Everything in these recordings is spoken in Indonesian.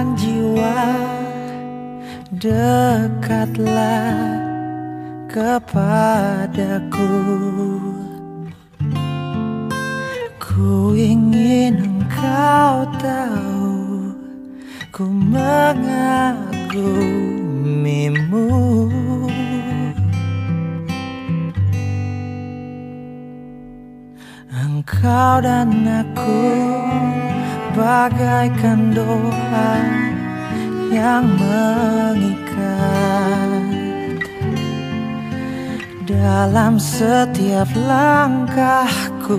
Belahan jiwa, dekatlah kepadaku. Ku ingin engkau tahu, ku mengagumimu. Engkau dan aku bagaikan doa yang mengikat. Dalam setiap langkahku,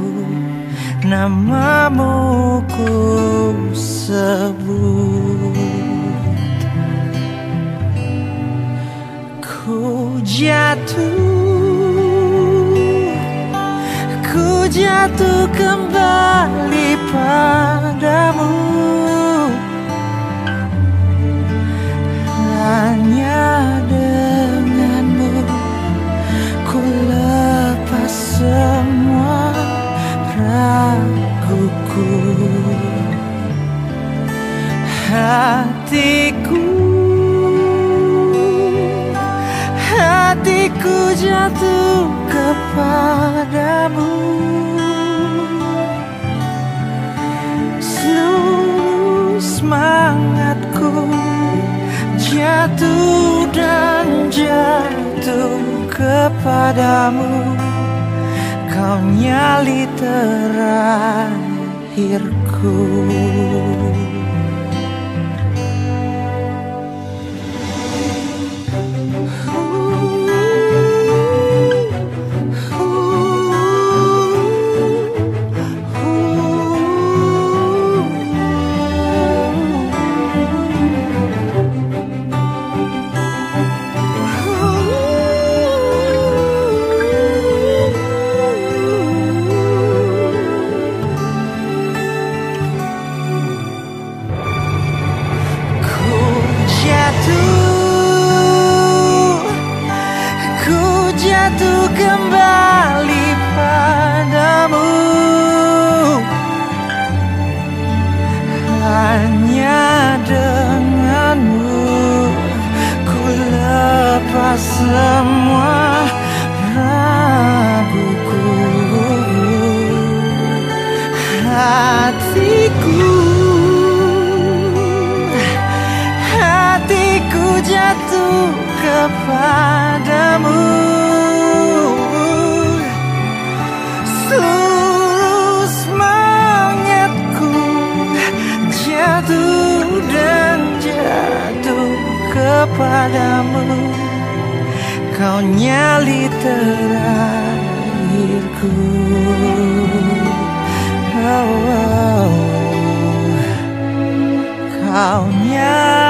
namamu ku sebut. Ku jatuh kembali padamu. Hanya denganmu ku lepas semua raguku. Hatiku jatuh kepadamu. Seluruh semangatku jatuh dan jatuh kepadamu. Kau nyali terakhirku. Jatuh kembali padamu. Hanya denganmu ku lepas semua raguku. Hatiku jatuh kepadamu. Seluruh semangatku jatuh dan jatuh kepadamu. Kau nyali terakhirku. Oh, kau nyali